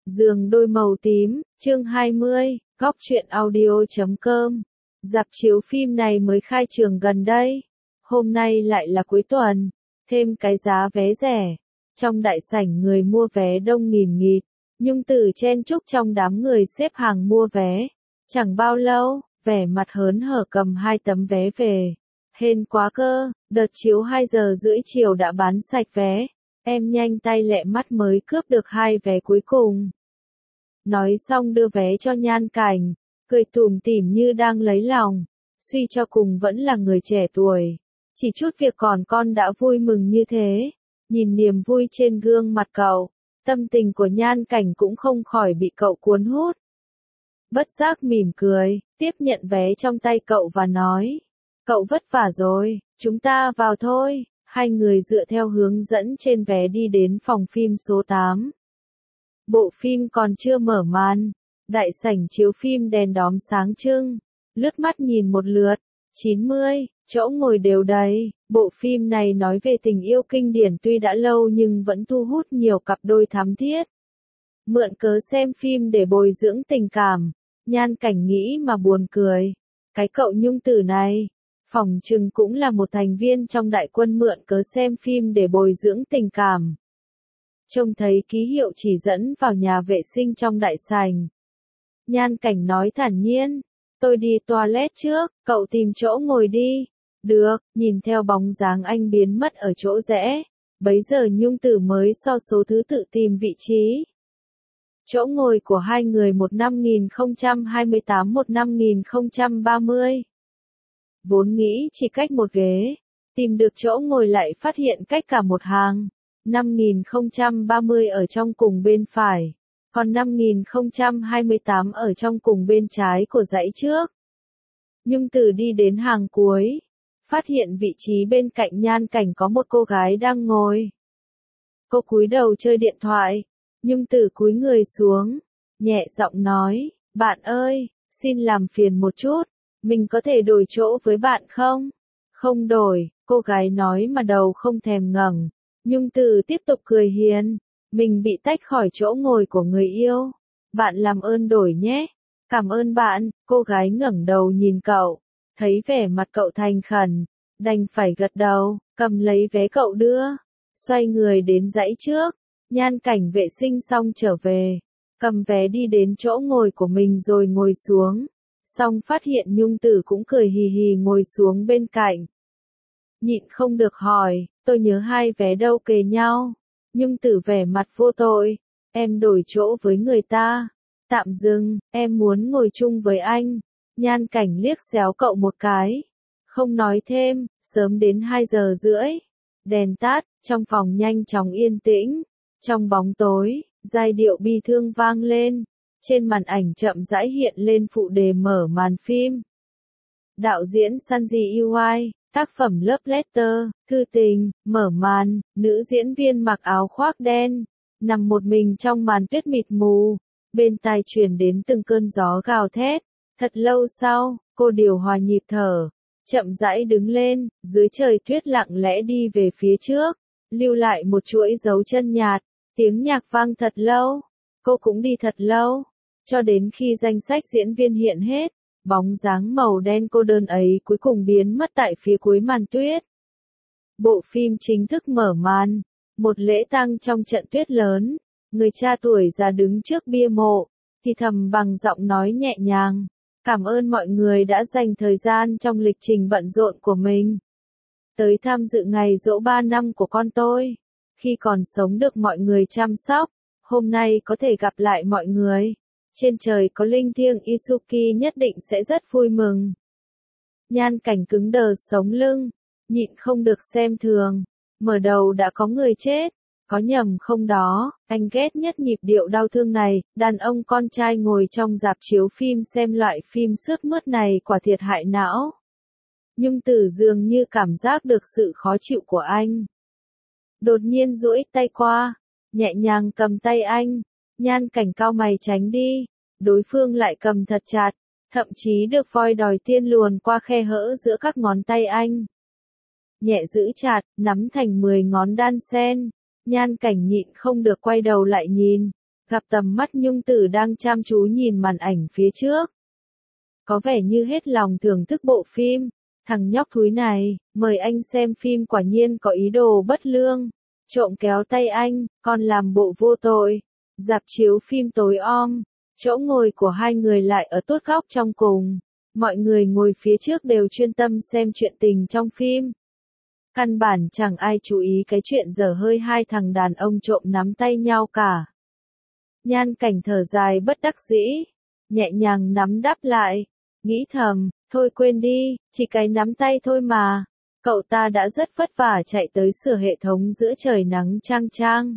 Giường đôi màu tím, chương 20, góc truyện audio.com. Rạp chiếu phim này mới khai trường gần đây. Hôm nay lại là cuối tuần, thêm cái giá vé rẻ. Trong đại sảnh người mua vé đông nghìn nghịt, Nhung Tử chen chúc trong đám người xếp hàng mua vé. Chẳng bao lâu, vẻ mặt hớn hở cầm 2 tấm vé về. Hên quá cơ, đợt chiếu 2 giờ rưỡi chiều đã bán sạch vé. Em nhanh tay lẹ mắt mới cướp được 2 vé cuối cùng. Nói xong đưa vé cho Nhan Cảnh, cười tủm tỉm như đang lấy lòng. Suy cho cùng vẫn là người trẻ tuổi. Chỉ chút việc còn con đã vui mừng như thế. Nhìn niềm vui trên gương mặt cậu, tâm tình của Nhan Cảnh cũng không khỏi bị cậu cuốn hút. Bất giác mỉm cười, tiếp nhận vé trong tay cậu và nói. Cậu vất vả rồi, chúng ta vào thôi. Hai người dựa theo hướng dẫn trên vé đi đến phòng phim số 8. Bộ phim còn chưa mở màn. Đại sảnh chiếu phim đèn đóm sáng trưng. Lướt mắt nhìn một lượt, 90, chỗ ngồi đều đầy. Bộ phim này nói về tình yêu kinh điển tuy đã lâu nhưng vẫn thu hút nhiều cặp đôi thắm thiết. Mượn cớ xem phim để bồi dưỡng tình cảm. Nhan Cảnh nghĩ mà buồn cười. Cái cậu Nhung Tử này, phỏng chừng cũng là một thành viên trong đại quân mượn cớ xem phim để bồi dưỡng tình cảm. Trông thấy ký hiệu chỉ dẫn vào nhà vệ sinh trong đại sảnh. Nhan Cảnh nói thản nhiên, tôi đi toilet trước, cậu tìm chỗ ngồi đi. Được, nhìn theo bóng dáng anh biến mất ở chỗ rẽ. Bấy giờ Nhung Tử mới so số thứ tự tìm vị trí. Chỗ ngồi của hai người một 5028 một 5030. Vốn nghĩ chỉ cách một ghế, tìm được chỗ ngồi lại phát hiện cách cả một hàng. 5030 ở trong cùng bên phải, còn 5028 ở trong cùng bên trái của dãy trước. Nhung Tử đi đến hàng cuối, phát hiện vị trí bên cạnh Nhan Cảnh có một cô gái đang ngồi. Cô cúi đầu chơi điện thoại, Nhung Tử cúi người xuống, nhẹ giọng nói, bạn ơi, xin làm phiền một chút. Mình có thể đổi chỗ với bạn không? Không đổi, cô gái nói mà đầu không thèm ngẩng. Nhung Tử tiếp tục cười hiền. Mình bị tách khỏi chỗ ngồi của người yêu. Bạn làm ơn đổi nhé. Cảm ơn bạn, cô gái ngẩng đầu nhìn cậu. Thấy vẻ mặt cậu thành khẩn, đành phải gật đầu, cầm lấy vé cậu đưa. Xoay người đến dãy trước. Nhan Cảnh vệ sinh xong trở về. Cầm vé đi đến chỗ ngồi của mình rồi ngồi xuống. Xong phát hiện Nhung Tử cũng cười hì hì ngồi xuống bên cạnh. Nhịn không được hỏi, tôi nhớ 2 vé đâu kề nhau. Nhung Tử vẻ mặt vô tội, em đổi chỗ với người ta. Tạm dừng, em muốn ngồi chung với anh. Nhan Cảnh liếc xéo cậu một cái. Không nói thêm, sớm đến 2 giờ rưỡi. Đèn tắt, trong phòng nhanh chóng yên tĩnh. Trong bóng tối, giai điệu bi thương vang lên. Trên màn ảnh chậm rãi hiện lên phụ đề mở màn phim. Đạo diễn Sanji Uy, tác phẩm Love Letter, thư tình, mở màn, nữ diễn viên mặc áo khoác đen, nằm một mình trong màn tuyết mịt mù, bên tai truyền đến từng cơn gió gào thét. Thật lâu sau, cô điều hòa nhịp thở, chậm rãi đứng lên, dưới trời tuyết lặng lẽ đi về phía trước, lưu lại một chuỗi dấu chân nhạt, tiếng nhạc vang thật lâu, cô cũng đi thật lâu. Cho đến khi danh sách diễn viên hiện hết, bóng dáng màu đen cô đơn ấy cuối cùng biến mất tại phía cuối màn tuyết. Bộ phim chính thức mở màn, một lễ tang trong trận tuyết lớn, người cha tuổi già đứng trước bia mộ, thì thầm bằng giọng nói nhẹ nhàng, cảm ơn mọi người đã dành thời gian trong lịch trình bận rộn của mình. Tới tham dự ngày giỗ 3 năm của con tôi, khi còn sống được mọi người chăm sóc, hôm nay có thể gặp lại mọi người. Trên trời có linh thiêng Isuki nhất định sẽ rất vui mừng. Nhan Cảnh cứng đờ sống lưng, nhịn không được xem thường. Mở đầu đã có người chết, có nhầm không đó, anh ghét nhất nhịp điệu đau thương này, đàn ông con trai ngồi trong rạp chiếu phim xem loại phim sướt mướt này quả thiệt hại não. Nhung Tử dường như cảm giác được sự khó chịu của anh. Đột nhiên duỗi tay qua, nhẹ nhàng cầm tay anh. Nhan Cảnh cau mày tránh đi, đối phương lại cầm thật chặt, thậm chí được voi đòi tiên luồn qua khe hở giữa các ngón tay anh. Nhẹ giữ chặt, nắm thành 10 ngón đan sen, Nhan Cảnh nhịn không được quay đầu lại nhìn, gặp tầm mắt Nhung Tử đang chăm chú nhìn màn ảnh phía trước. Có vẻ như hết lòng thưởng thức bộ phim. Thằng nhóc thúi này, mời anh xem phim quả nhiên có ý đồ bất lương. Trộm kéo tay anh, còn làm bộ vô tội. Rạp chiếu phim tối om, chỗ ngồi của hai người lại ở tuốt góc trong cùng. Mọi người ngồi phía trước đều chuyên tâm xem chuyện tình trong phim. Căn bản chẳng ai chú ý cái chuyện dở hơi hai thằng đàn ông trộm nắm tay nhau cả. Nhan Cảnh thở dài bất đắc dĩ, nhẹ nhàng nắm đắp lại, nghĩ thầm, thôi quên đi, chỉ cái nắm tay thôi mà. Cậu ta đã rất vất vả chạy tới sửa hệ thống giữa trời nắng chang chang.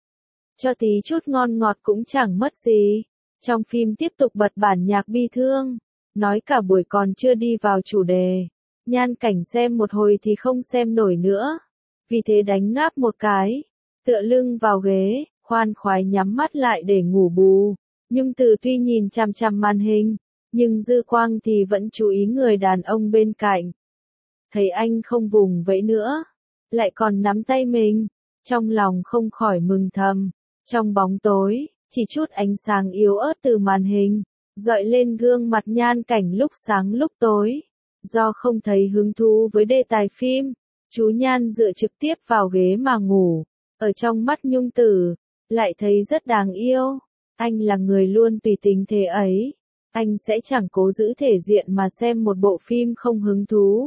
Cho tí chút ngon ngọt cũng chẳng mất gì. Trong phim tiếp tục bật bản nhạc bi thương, nói cả buổi còn chưa đi vào chủ đề. Nhan Cảnh xem một hồi thì không xem nổi nữa. Vì thế đánh ngáp một cái, tựa lưng vào ghế, khoan khoái nhắm mắt lại để ngủ bù. Nhung Từ tuy nhìn chằm chằm màn hình, nhưng dư quang thì vẫn chú ý người đàn ông bên cạnh. Thấy anh không vùng vẫy nữa, lại còn nắm tay mình, trong lòng không khỏi mừng thầm. Trong bóng tối, chỉ chút ánh sáng yếu ớt từ màn hình, dọi lên gương mặt Nhan Cảnh lúc sáng lúc tối. Do không thấy hứng thú với đề tài phim, chú Nhan dựa trực tiếp vào ghế mà ngủ. Ở trong mắt Nhung Tử, lại thấy rất đáng yêu. Anh là người luôn tùy tính thế ấy. Anh sẽ chẳng cố giữ thể diện mà xem một bộ phim không hứng thú.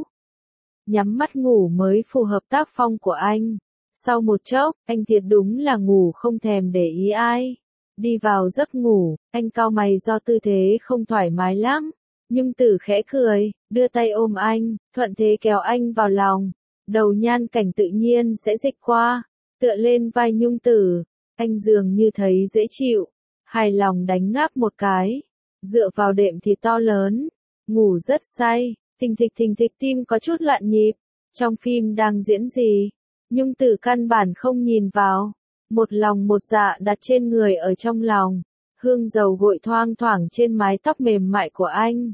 Nhắm mắt ngủ mới phù hợp tác phong của anh. Sau một chốc, anh thiệt đúng là ngủ không thèm để ý ai. Đi vào giấc ngủ, anh cau mày do tư thế không thoải mái lắm. Nhung Tử khẽ cười, đưa tay ôm anh, thuận thế kéo anh vào lòng. Đầu Nhan Cảnh tự nhiên sẽ dịch qua, tựa lên vai Nhung Tử. Anh dường như thấy dễ chịu, hài lòng đánh ngáp một cái, dựa vào đệm thì to lớn, ngủ rất say, thình thịch tim có chút loạn nhịp. Trong phim đang diễn gì? Nhung Tử căn bản không nhìn vào, một lòng một dạ đặt trên người ở trong lòng, hương dầu gội thoang thoảng trên mái tóc mềm mại của anh.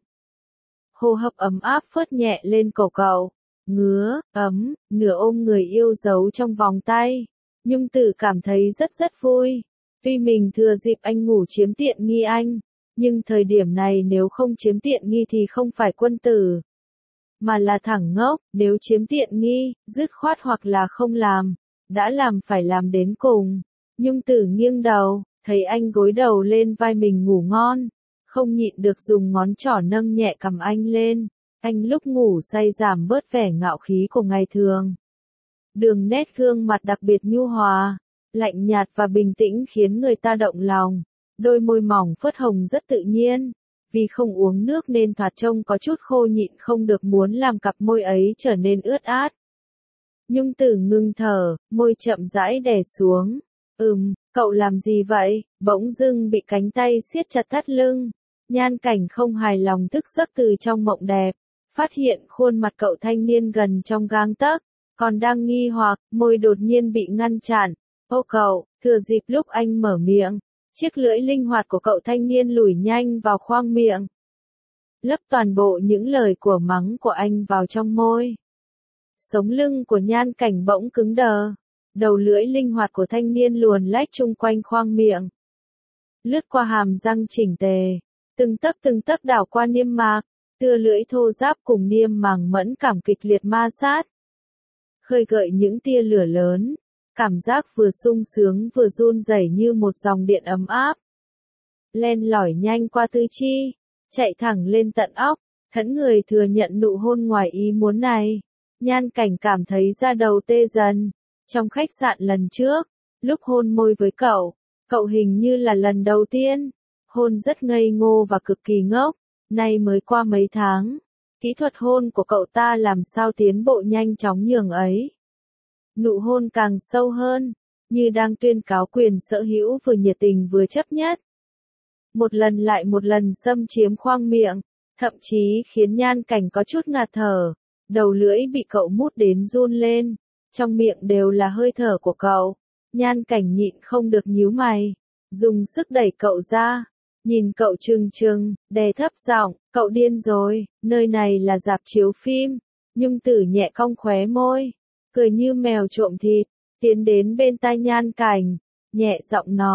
Hô hấp ấm áp phớt nhẹ lên cổ cậu, ngứa, ấm, nửa ôm người yêu giấu trong vòng tay. Nhung Tử cảm thấy rất vui. Tuy mình thừa dịp anh ngủ chiếm tiện nghi anh, nhưng thời điểm này nếu không chiếm tiện nghi thì không phải quân tử, mà là thẳng ngốc. Nếu chiếm tiện nghi, dứt khoát hoặc là không làm, đã làm phải làm đến cùng. Nhung Tử nghiêng đầu, thấy anh gối đầu lên vai mình ngủ ngon, không nhịn được dùng ngón trỏ nâng nhẹ cằm anh lên. Anh lúc ngủ say giảm bớt vẻ ngạo khí của ngày thường. Đường nét gương mặt đặc biệt nhu hòa, lạnh nhạt và bình tĩnh khiến người ta động lòng. Đôi môi mỏng phớt hồng rất tự nhiên. Vì không uống nước nên thoạt trông có chút khô nhịn không được muốn làm cặp môi ấy trở nên ướt át. Nhung Tử ngưng thở, môi chậm rãi đè xuống. Cậu làm gì vậy? Bỗng dưng bị cánh tay siết chặt thắt lưng. Nhan Cảnh không hài lòng thức giấc từ trong mộng đẹp, phát hiện khuôn mặt cậu thanh niên gần trong gang tấc, còn đang nghi hoặc, môi đột nhiên bị ngăn chặn. Ô cậu, thừa dịp lúc anh mở miệng, chiếc lưỡi linh hoạt của cậu thanh niên lủi nhanh vào khoang miệng, lấp toàn bộ những lời của mắng của anh vào trong môi. Sống lưng của Nhan Cảnh bỗng cứng đờ, đầu lưỡi linh hoạt của thanh niên luồn lách chung quanh khoang miệng, lướt qua hàm răng chỉnh tề, từng tấc đảo qua niêm mạc, tia lưỡi thô ráp cùng niêm màng mẫn cảm kịch liệt ma sát, khơi gợi những tia lửa lớn. Cảm giác vừa sung sướng vừa run rẩy như một dòng điện ấm áp. Len lỏi nhanh qua tứ chi, chạy thẳng lên tận óc, thẫn người thừa nhận nụ hôn ngoài ý muốn này. Nhan Cảnh cảm thấy da đầu tê dần. Trong khách sạn lần trước, lúc hôn môi với cậu hình như là lần đầu tiên. Hôn rất ngây ngô và cực kỳ ngốc. Nay mới qua mấy tháng, kỹ thuật hôn của cậu ta làm sao tiến bộ nhanh chóng nhường ấy. Nụ hôn càng sâu hơn, như đang tuyên cáo quyền sở hữu vừa nhiệt tình vừa chấp nhất. Một lần lại một lần xâm chiếm khoang miệng, thậm chí khiến Nhan Cảnh có chút ngạt thở, đầu lưỡi bị cậu mút đến run lên, trong miệng đều là hơi thở của cậu. Nhan Cảnh nhịn không được nhíu mày, dùng sức đẩy cậu ra, nhìn cậu trừng, đè thấp giọng, cậu điên rồi, nơi này là rạp chiếu phim. Nhung Tử nhẹ cong khóe môi, cười như mèo trộm thịt, tiến đến bên tai Nhan Cảnh, nhẹ giọng nói,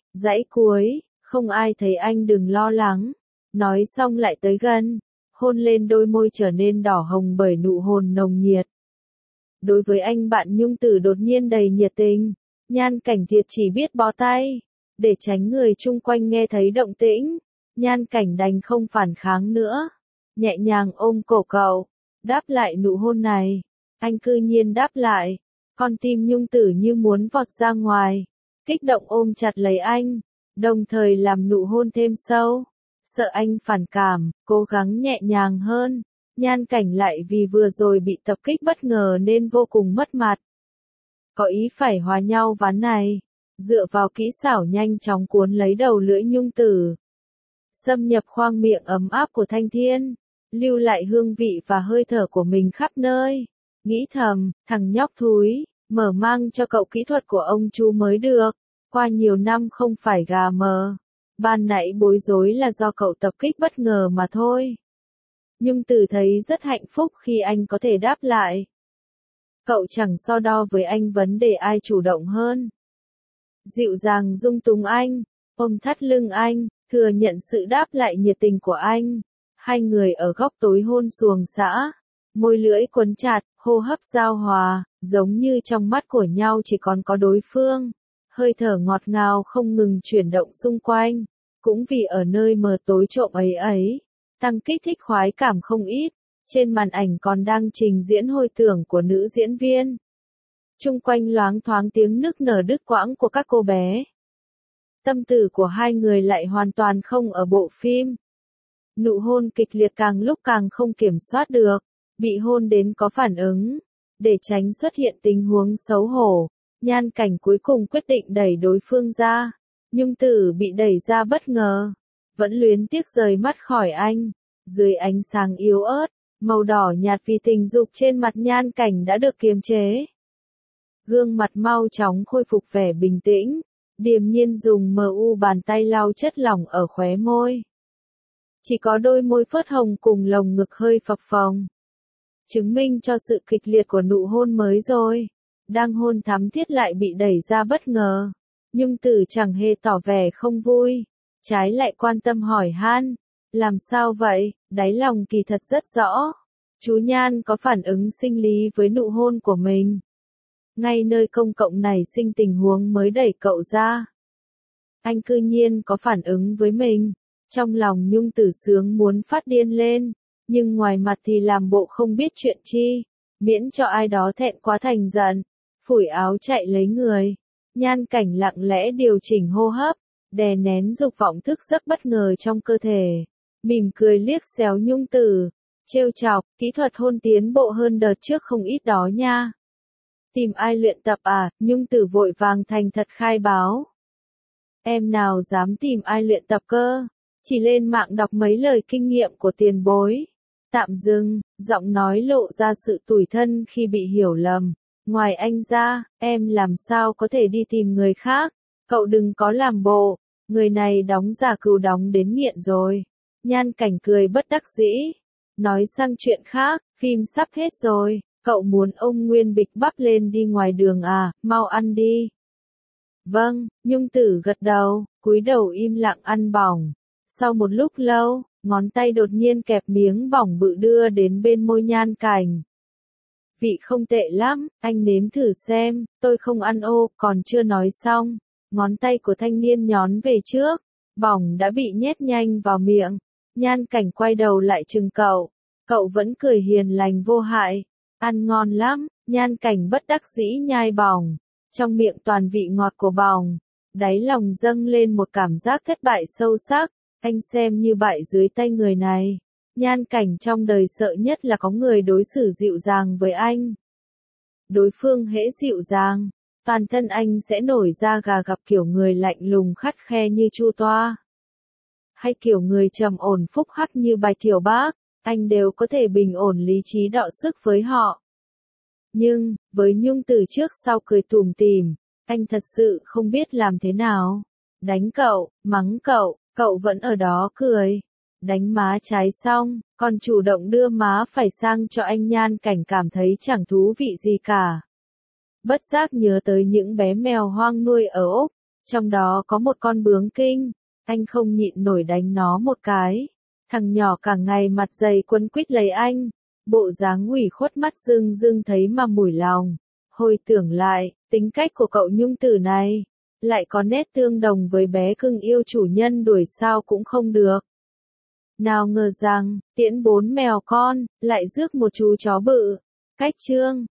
Dãy cuối, không ai thấy anh đừng lo lắng. Nói xong lại tới gần, hôn lên đôi môi trở nên đỏ hồng bởi nụ hôn nồng nhiệt. Đối với anh bạn Nhung Tử đột nhiên đầy nhiệt tình, Nhan Cảnh Thiệt chỉ biết bó tay, để tránh người chung quanh nghe thấy động tĩnh. Nhan Cảnh đành không phản kháng nữa, nhẹ nhàng ôm cổ cậu, đáp lại nụ hôn này. Anh cư nhiên đáp lại, con tim Nhung Tử như muốn vọt ra ngoài, kích động ôm chặt lấy anh, đồng thời làm nụ hôn thêm sâu. Sợ anh phản cảm, cố gắng nhẹ nhàng hơn. Nhan Cảnh lại vì vừa rồi bị tập kích bất ngờ nên vô cùng mất mặt. Có ý phải hòa nhau ván này, dựa vào kỹ xảo nhanh chóng cuốn lấy đầu lưỡi Nhung Tử, xâm nhập khoang miệng ấm áp của Thanh Thiên, lưu lại hương vị và hơi thở của mình khắp nơi. Nghĩ thầm, thằng nhóc thúi, mở mang cho cậu kỹ thuật của ông chú mới được, qua nhiều năm không phải gà mờ. Ban nãy bối rối là do cậu tập kích bất ngờ mà thôi. Nhung Tử thấy rất hạnh phúc khi anh có thể đáp lại. Cậu chẳng so đo với anh vấn đề ai chủ động hơn. Dịu dàng dung túng anh, ôm thắt lưng anh, thừa nhận sự đáp lại nhiệt tình của anh. Hai người ở góc tối hôn xuồng xã, môi lưỡi quấn chặt, hô hấp giao hòa, giống như trong mắt của nhau chỉ còn có đối phương. Hơi thở ngọt ngào không ngừng chuyển động xung quanh, cũng vì ở nơi mờ tối trộm ấy, tăng kích thích khoái cảm không ít. Trên màn ảnh còn đang trình diễn hồi tưởng của nữ diễn viên. Chung quanh loáng thoáng tiếng nức nở đứt quãng của các cô bé. Tâm tư của hai người lại hoàn toàn không ở bộ phim. Nụ hôn kịch liệt càng lúc càng không kiểm soát được, bị hôn đến có phản ứng. Để tránh xuất hiện tình huống xấu hổ, Nhan Cảnh cuối cùng quyết định đẩy đối phương ra. Nhung Tử bị đẩy ra bất ngờ, vẫn luyến tiếc rời mắt khỏi anh. Dưới ánh sáng yếu ớt, màu đỏ nhạt vì tình dục trên mặt Nhan Cảnh đã được kiềm chế. Gương mặt mau chóng khôi phục vẻ bình tĩnh, điềm nhiên dùng bàn tay lau chất lỏng ở khóe môi. Chỉ có đôi môi phớt hồng cùng lồng ngực hơi phập phồng, chứng minh cho sự kịch liệt của nụ hôn mới rồi. Đang hôn thắm thiết lại bị đẩy ra bất ngờ. Nhung Tử chẳng hề tỏ vẻ không vui, trái lại quan tâm hỏi han. Làm sao vậy? Đáy lòng kỳ thật rất rõ. Chú Nhan có phản ứng sinh lý với nụ hôn của mình. Ngay nơi công cộng này sinh tình huống mới đẩy cậu ra. Anh cư nhiên có phản ứng với mình. Trong lòng Nhung Tử sướng muốn phát điên lên, nhưng ngoài mặt thì làm bộ không biết chuyện chi, miễn cho ai đó thẹn quá thành giận, phủi áo chạy lấy người. Nhan Cảnh lặng lẽ điều chỉnh hô hấp, đè nén dục vọng thức giấc bất ngờ trong cơ thể, mỉm cười liếc xéo Nhung Tử, trêu chọc, kỹ thuật hôn tiến bộ hơn đợt trước không ít đó nha. Tìm ai luyện tập à? Nhung Tử vội vàng thành thật khai báo. Em nào dám tìm ai luyện tập cơ, chỉ lên mạng đọc mấy lời kinh nghiệm của tiền bối. Tạm dừng, giọng nói lộ ra sự tủi thân khi bị hiểu lầm. Ngoài anh ra, em làm sao có thể đi tìm người khác, cậu đừng có làm bộ, người này đóng giả cừu đóng đến nghiện rồi. Nhan Cảnh cười bất đắc dĩ, nói sang chuyện khác, phim sắp hết rồi, cậu muốn ông Nguyên bịch bắp lên đi ngoài đường à, mau ăn đi. Vâng, Nhung Tử gật đầu, cúi đầu im lặng ăn bỏng. Sau một lúc lâu, ngón tay đột nhiên kẹp miếng bỏng bự đưa đến bên môi Nhan Cảnh. Vị không tệ lắm, anh nếm thử xem, tôi không ăn ô, còn chưa nói xong. Ngón tay của thanh niên nhón về trước, bỏng đã bị nhét nhanh vào miệng. Nhan Cảnh quay đầu lại chừng cậu vẫn cười hiền lành vô hại. Ăn ngon lắm, Nhan Cảnh bất đắc dĩ nhai bỏng. Trong miệng toàn vị ngọt của bỏng, đáy lòng dâng lên một cảm giác thất bại sâu sắc. Anh xem như bại dưới tay người này. Nhan Cảnh trong đời sợ nhất là có người đối xử dịu dàng với anh. Đối phương hễ dịu dàng, toàn thân anh sẽ nổi da gà gặp kiểu người lạnh lùng khắt khe như Chu Toa. Hay kiểu người trầm ổn phúc hắc như Bạch Thiểu Bác, anh đều có thể bình ổn lý trí đọ sức với họ. Nhưng, với Nhung Tử trước sau cười tủm tỉm, anh thật sự không biết làm thế nào. Đánh cậu, mắng cậu vẫn ở đó cười. Đánh má trái xong, còn chủ động đưa má phải sang cho anh. Nhan Cảnh cảm thấy chẳng thú vị gì cả. Bất giác nhớ tới những bé mèo hoang nuôi ở Úc, Trong đó có một con bướm kinh, anh không nhịn nổi đánh nó một cái. Thằng nhỏ cả ngày mặt dày quấn quýt lấy anh, bộ dáng ủy khuất mắt rưng rưng thấy mà mủi lòng. Hồi tưởng lại, tính cách của cậu nhung tử này, lại có nét tương đồng với bé cưng yêu chủ nhân đuổi sao cũng không được. Nào ngờ rằng, tiễn 4 mèo con, lại rước một chú chó bự. Cách chương